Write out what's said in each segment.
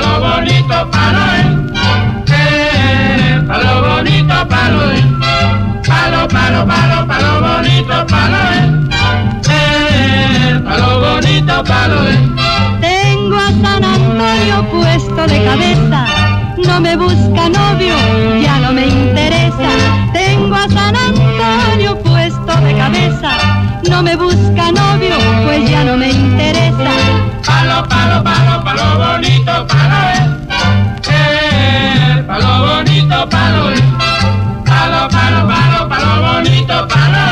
palo bonito, palo palo bonito, palo palo, palo, palo, palo bonito, palo palo bonito, palo Tengo a San Antonio puesto de cabeza, no me busca novio, ya no me interesa. Tengo a San Antonio puesto de cabeza, no me busca novio, pues ya no me interesa. Palo, palo, palo, palo bonito, palo palo bonito, palo palo, palo, palo, palo bonito, palo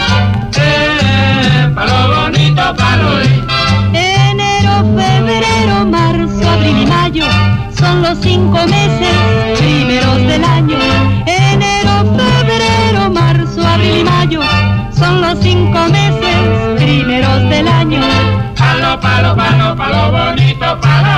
palo bonito, palo Enero, febrero, marzo, abril y mayo son los 5 meses primeros del año. Enero, febrero, marzo, abril y mayo son los 5 meses primeros del año. Palo, palo, palo, palo bonito, palo